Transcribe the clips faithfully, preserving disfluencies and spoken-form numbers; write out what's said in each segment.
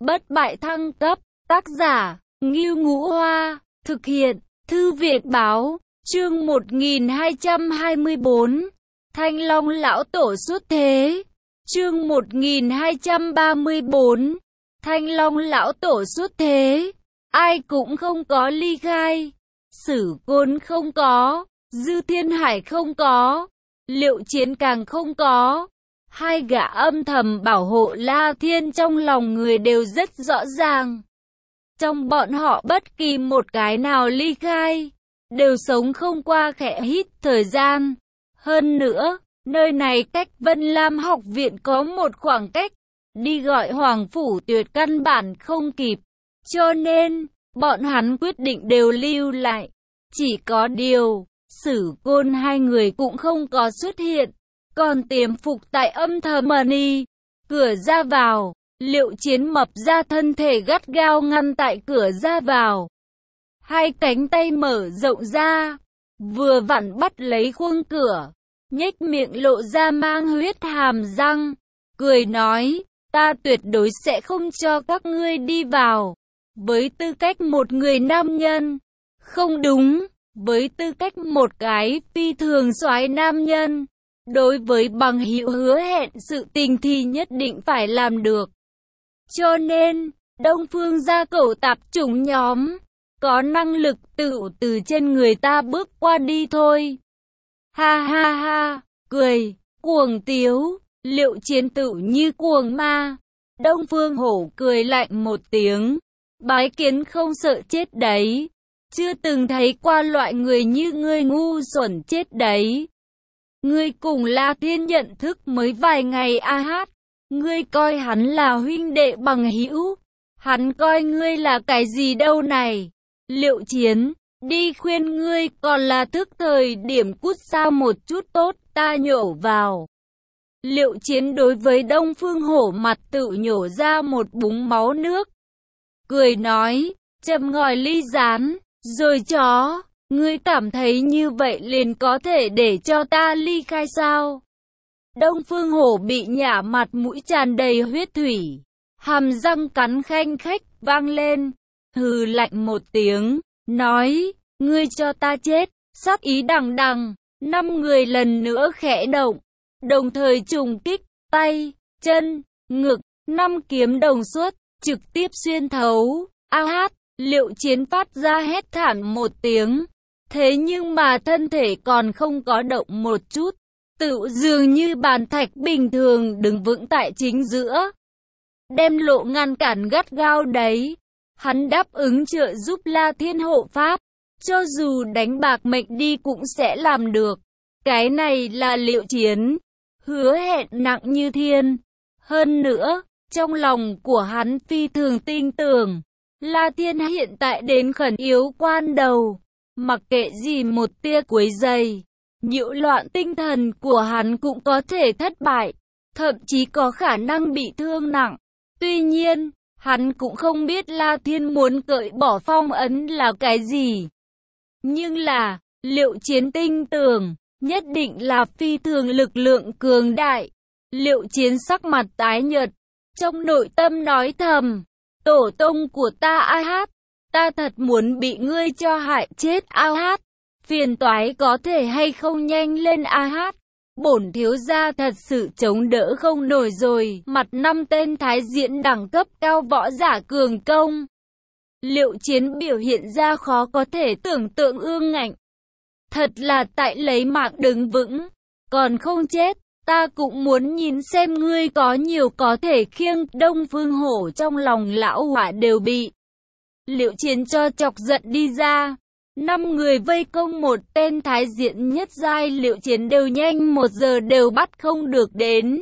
bất bại thăng cấp, tác giả, Ngưu Ngũ Hoa, thực hiện, Thư viện Báo, chương một nghìn hai trăm hai mươi bốn, Thanh Long Lão Tổ xuất thế, chương một nghìn hai trăm ba mươi bốn, Thanh Long Lão Tổ xuất thế, ai cũng không có ly khai, Sử Côn không có, Dư Thiên Hải không có, Liệu Chiến càng không có. Hai gã âm thầm bảo hộ La Thiên trong lòng người đều rất rõ ràng. Trong bọn họ bất kỳ một cái nào ly khai, đều sống không qua khẽ hít thời gian. Hơn nữa, nơi này cách Vân Lam học viện có một khoảng cách, đi gọi Hoàng Phủ Tuyệt căn bản không kịp. Cho nên, bọn hắn quyết định đều lưu lại. Chỉ có điều, Sử Côn hai người cũng không có xuất hiện, còn tiềm phục tại âm thầm mani. Cửa ra vào, Liệu Chiến mập ra thân thể gắt gao ngăn tại cửa ra vào. Hai cánh tay mở rộng ra, vừa vặn bắt lấy khuôn cửa, nhếch miệng lộ ra mang huyết hàm răng, cười nói, ta tuyệt đối sẽ không cho các ngươi đi vào. Với tư cách một người nam nhân, không đúng, với tư cách một cái phi thường soái nam nhân, đối với bằng hữu hứa hẹn sự tình thì nhất định phải làm được. Cho nên, Đông Phương gia cẩu tạp chủng nhóm, có năng lực tự từ trên người ta bước qua đi thôi. Ha ha ha, cười, cuồng tiếu, Liệu Chiến tự như cuồng ma. Đông Phương Hổ cười lạnh một tiếng, bái kiến không sợ chết đấy. Chưa từng thấy qua loại người như ngươi ngu xuẩn chết đấy. Ngươi cùng La Thiên nhận thức mới vài ngày a hát. Ngươi coi hắn là huynh đệ bằng hữu. Hắn coi ngươi là cái gì đâu này. Liệu Chiến, đi khuyên ngươi còn là thức thời điểm cút xa một chút tốt, ta nhổ vào. Liệu Chiến đối với Đông Phương Hổ mặt tự nhổ ra một búng máu nước. Cười nói, châm ngòi ly rán, rồi chó, ngươi cảm thấy như vậy liền có thể để cho ta ly khai sao? Đông Phương Hổ bị nhả mặt mũi tràn đầy huyết thủy, hàm răng cắn khanh khách vang lên, hừ lạnh một tiếng, nói, ngươi cho ta chết, sắc ý đằng đằng, năm người lần nữa khẽ động, đồng thời trùng kích, tay, chân, ngực, năm kiếm đồng xuất, trực tiếp xuyên thấu, a hát, Liệu Chiến phát ra hét thảm một tiếng, thế nhưng mà thân thể còn không có động một chút, tự dường như bàn thạch bình thường đứng vững tại chính giữa. Đem lộ ngăn cản gắt gao đấy, hắn đáp ứng trợ giúp La Thiên hộ pháp, cho dù đánh bạc mệnh đi cũng sẽ làm được. Cái này là Liệu Chiến, hứa hẹn nặng như thiên. Hơn nữa, trong lòng của hắn phi thường tin tưởng, La Thiên hiện tại đến khẩn yếu quan đầu, mặc kệ gì một tia quấy rầy, nhiễu loạn tinh thần của hắn cũng có thể thất bại, thậm chí có khả năng bị thương nặng. Tuy nhiên, hắn cũng không biết La Thiên muốn cởi bỏ phong ấn là cái gì. Nhưng là, Liệu Chiến tin tưởng, nhất định là phi thường lực lượng cường đại. Liệu Chiến sắc mặt tái nhợt, trong nội tâm nói thầm, tổ tông của ta a hát, ta thật muốn bị ngươi cho hại chết a hát, phiền toái có thể hay không nhanh lên a hát, bổn thiếu gia thật sự chống đỡ không nổi rồi. Mặt năm tên thái diễn đẳng cấp cao võ giả cường công, Liệu Chiến biểu hiện ra khó có thể tưởng tượng ương ngạnh, thật là tại lấy mạng đứng vững, còn không chết. Ta cũng muốn nhìn xem ngươi có nhiều có thể khiêng. Đông Phương Hổ trong lòng lão hỏa đều bị Liệu Chiến cho chọc giận đi ra. Năm người vây công một tên thái diện nhất giai Liệu Chiến đều nhanh một giờ đều bắt không được đến.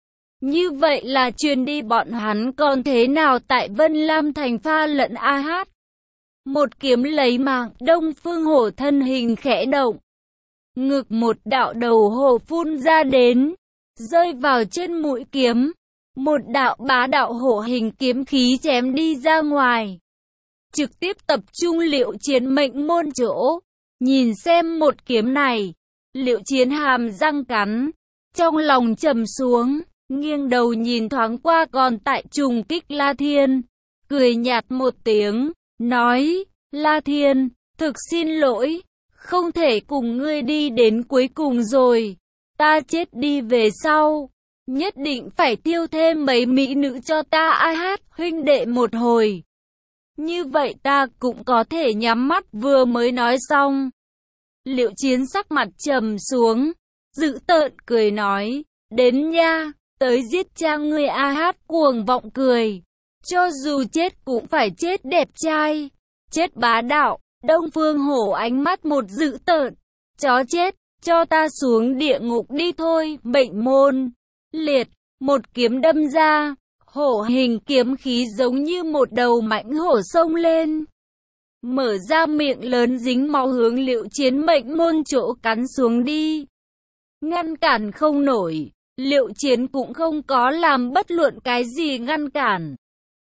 Như vậy là truyền đi bọn hắn còn thế nào tại Vân Lam thành pha lẫn a hát. Một kiếm lấy mạng, Đông Phương Hổ thân hình khẽ động. Ngực một đạo đầu hổ phun ra đến, rơi vào trên mũi kiếm. Một đạo bá đạo hổ hình kiếm khí chém đi ra ngoài, trực tiếp tập trung Liệu Chiến mệnh môn chỗ. Nhìn xem một kiếm này, Liệu Chiến hàm răng cắn, trong lòng trầm xuống, nghiêng đầu nhìn thoáng qua còn tại trùng kích La Thiên. cười nhạt một tiếng, nói, La Thiên, thực xin lỗi, không thể cùng ngươi đi đến cuối cùng rồi. Ta chết đi về sau, nhất định phải tiêu thêm mấy mỹ nữ cho ta ai hát huynh đệ một hồi. Như vậy ta cũng có thể nhắm mắt. Vừa mới nói xong, Liệu Chiến sắc mặt trầm xuống, dữ tợn cười nói, đến nha, tới giết cha ngươi. A Hát cuồng vọng cười, cho dù chết cũng phải chết đẹp trai, chết bá đạo. Đông Phương Hổ ánh mắt một dữ tợn, chó chết, cho ta xuống địa ngục đi thôi. Mệnh môn liệt, một kiếm đâm ra, hổ hình kiếm khí giống như một đầu mãnh hổ xông lên, mở ra miệng lớn dính máu hướng Liệu Chiến mệnh môn chỗ cắn xuống đi. Ngăn cản không nổi, Liệu Chiến cũng không có làm bất luận cái gì ngăn cản.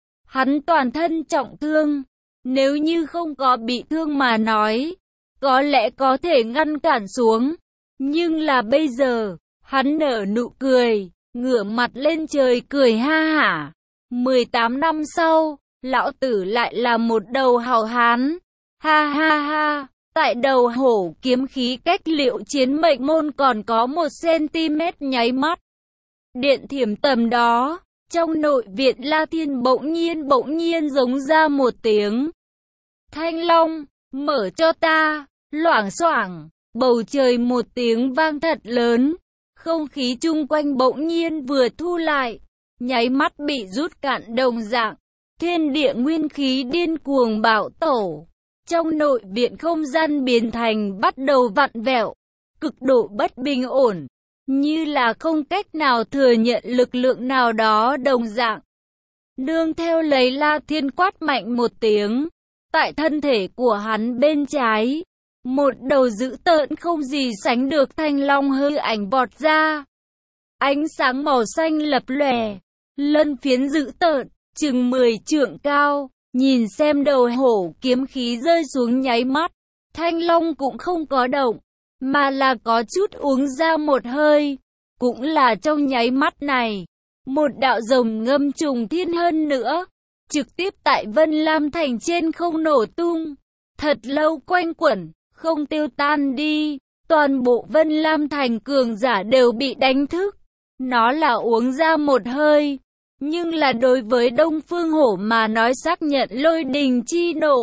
Hắn toàn thân trọng thương, nếu như không có bị thương mà nói, có lẽ có thể ngăn cản xuống. Nhưng là bây giờ, hắn nở nụ cười, ngửa mặt lên trời cười ha hả. mười tám năm sau, lão tử lại là một đầu hảo hán. Ha ha ha, tại đầu hổ kiếm khí cách Liệu Chiến mệnh môn còn có một xăng-ti-mét nháy mắt. Điện thiểm tầm đó, trong nội viện La Thiên bỗng nhiên bỗng nhiên giống ra một tiếng. Thanh Long, mở cho ta, loảng xoảng, bầu trời một tiếng vang thật lớn. Không khí chung quanh bỗng nhiên vừa thu lại, nháy mắt bị rút cạn đồng dạng. Thiên địa nguyên khí điên cuồng bạo tổ. Trong nội viện không gian biến thành bắt đầu vặn vẹo, cực độ bất bình ổn, như là không cách nào thừa nhận lực lượng nào đó đồng dạng. Nương theo lấy La Thiên quát mạnh một tiếng, tại thân thể của hắn bên trái, một đầu dữ tợn không gì sánh được thanh long hư ảnh vọt ra. Ánh sáng màu xanh lập lòe, lân phiến dữ tợn, chừng mười trượng cao, nhìn xem đầu hổ kiếm khí rơi xuống nháy mắt, thanh long cũng không có động, mà là có chút uống ra một hơi. Cũng là trong nháy mắt này, một đạo rồng ngâm trùng thiên hơn nữa, trực tiếp tại Vân Lam Thành trên không nổ tung, thật lâu quanh quẩn, không tiêu tan đi. Toàn bộ Vân Lam Thành cường giả đều bị đánh thức. Nó là uống ra một hơi, nhưng là đối với Đông Phương Hổ mà nói xác nhận lôi đình chi nộ.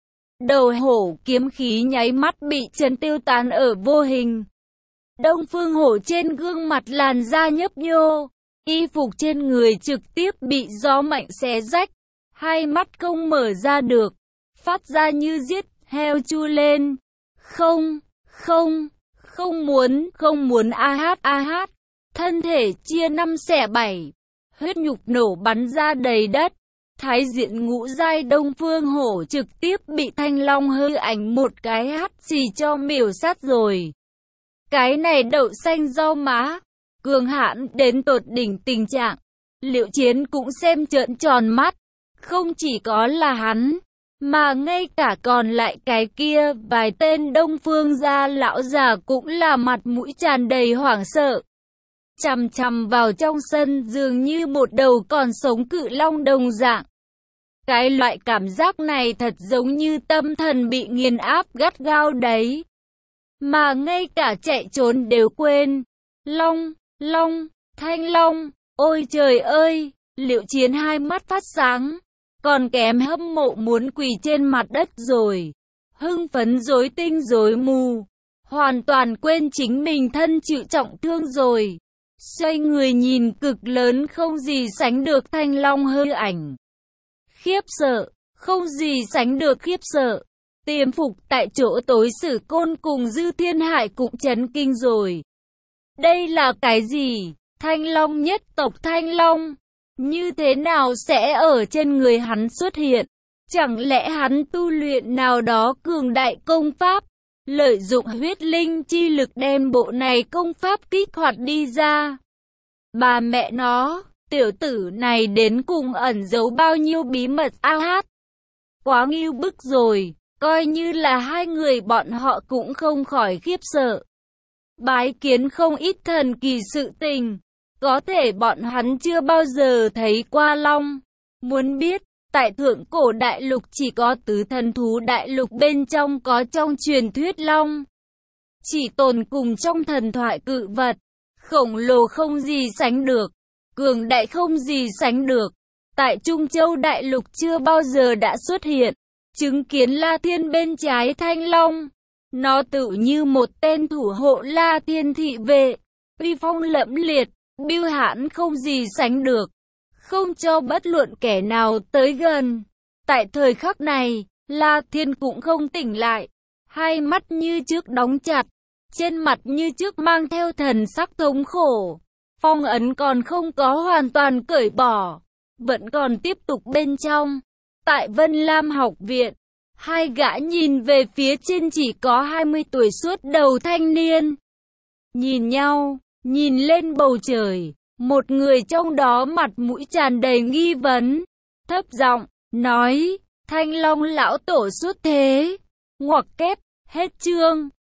Đầu hổ kiếm khí nháy mắt bị chấn tiêu tán ở vô hình. Đông Phương Hổ trên gương mặt làn da nhấp nhô, y phục trên người trực tiếp bị gió mạnh xé rách, hai mắt không mở ra được, phát ra như giết heo chu lên. Không, không, không muốn, không muốn. A Hát, a hát, thân thể chia năm xẻ bảy, huyết nhục nổ bắn ra đầy đất. Thái diện ngũ giai Đông Phương Hổ trực tiếp bị thanh long hư ảnh một cái hắt xì cho miểu sát rồi. Cái này đậu xanh rau má, cường hãn đến tột đỉnh tình trạng. Liệu Chiến cũng xem trợn tròn mắt, không chỉ có là hắn, mà ngay cả còn lại cái kia vài tên Đông Phương gia lão già cũng là mặt mũi tràn đầy hoảng sợ. Chằm chằm vào trong sân dường như một đầu còn sống cự long đồng dạng. Cái loại cảm giác này thật giống như tâm thần bị nghiền áp gắt gao đấy. Mà ngay cả chạy trốn đều quên. Long, long, thanh long, ôi trời ơi, Liệu Chiến hai mắt phát sáng, còn kém hâm mộ muốn quỳ trên mặt đất rồi. Hưng phấn rối tinh rối mù, hoàn toàn quên chính mình thân chịu trọng thương rồi. Xoay người nhìn cực lớn không gì sánh được thanh long hư ảnh. Khiếp sợ, không gì sánh được khiếp sợ. Tiềm phục tại chỗ tối Sử Côn cùng Dư Thiên Hải cũng chấn kinh rồi. Đây là cái gì? Thanh long nhất tộc thanh long, như thế nào sẽ ở trên người hắn xuất hiện? Chẳng lẽ hắn tu luyện nào đó cường đại công pháp, lợi dụng huyết linh chi lực đem bộ này công pháp kích hoạt đi ra? Bà mẹ nó, tiểu tử này đến cùng ẩn giấu bao nhiêu bí mật? A Hát, quá ngưu bức rồi. Coi như là hai người bọn họ cũng không khỏi khiếp sợ. Bái kiến không ít thần kỳ sự tình, có thể bọn hắn chưa bao giờ thấy qua long. Muốn biết, Tại thượng cổ đại lục chỉ có tứ thần thú đại lục bên trong có trong truyền thuyết long. Chỉ tồn cùng trong thần thoại cự vật. Khổng lồ không gì sánh được. Cường đại không gì sánh được. Tại Trung Châu đại lục chưa bao giờ đã xuất hiện. Chứng kiến La Thiên bên trái Thanh Long. Nó tự như một tên thủ hộ La Thiên thị vệ. Uy phong lẫm liệt, bưu hãn không gì sánh được. Không cho bất luận kẻ nào tới gần. Tại thời khắc này, La Thiên cũng không tỉnh lại. Hai mắt như trước đóng chặt. Trên mặt như trước mang theo thần sắc thống khổ. Phong ấn còn không có hoàn toàn cởi bỏ. Vẫn còn tiếp tục bên trong. Tại Vân Lam học viện, hai gã nhìn về phía trên chỉ có hai mươi tuổi suốt đầu thanh niên. Nhìn nhau, nhìn lên bầu trời. Một người trong đó mặt mũi tràn đầy nghi vấn. Thấp giọng nói, Thanh Long lão tổ xuất thế. Ngoặc kép, hết chương.